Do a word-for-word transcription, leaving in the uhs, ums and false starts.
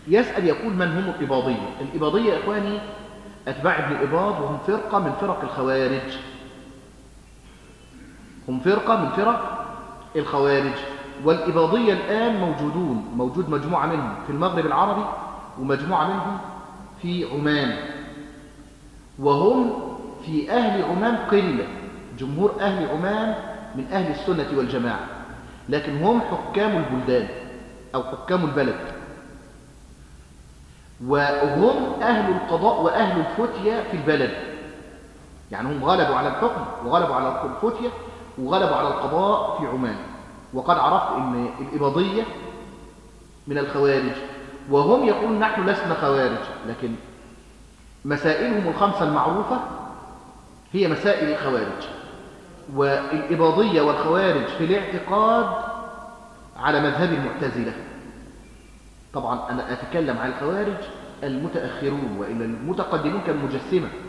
يسأل يقول من هم الإباضية؟ الإباضية يا إخواني أتباع ابن إباض، وهم فرقة من فرق الخوارج، هم فرقة من فرق الخوارج. والإباضية الآن موجودون، موجود مجموعة منهم في المغرب العربي ومجموعة منهم في عمان، وهم في أهل عمان قلة، جمهور أهل عمان من أهل السنة والجماعة، لكن هم حكام البلدان أو حكام البلد، وهم أهل القضاء وأهل الفتية في البلد، يعني هم غلبوا على الحكم وغلبوا على الفتية وغلبوا على القضاء في عمان. وقد عرفت أن الإباضية من الخوارج، وهم يقولون نحن لسنا خوارج، لكن مسائلهم الخمسة المعروفة هي مسائل الخوارج. والإباضية والخوارج في الاعتقاد على مذهب المعتزلة. طبعا أنا أتكلم عن الخوارج المتأخرون، وإن المتقدمون كالمجسمة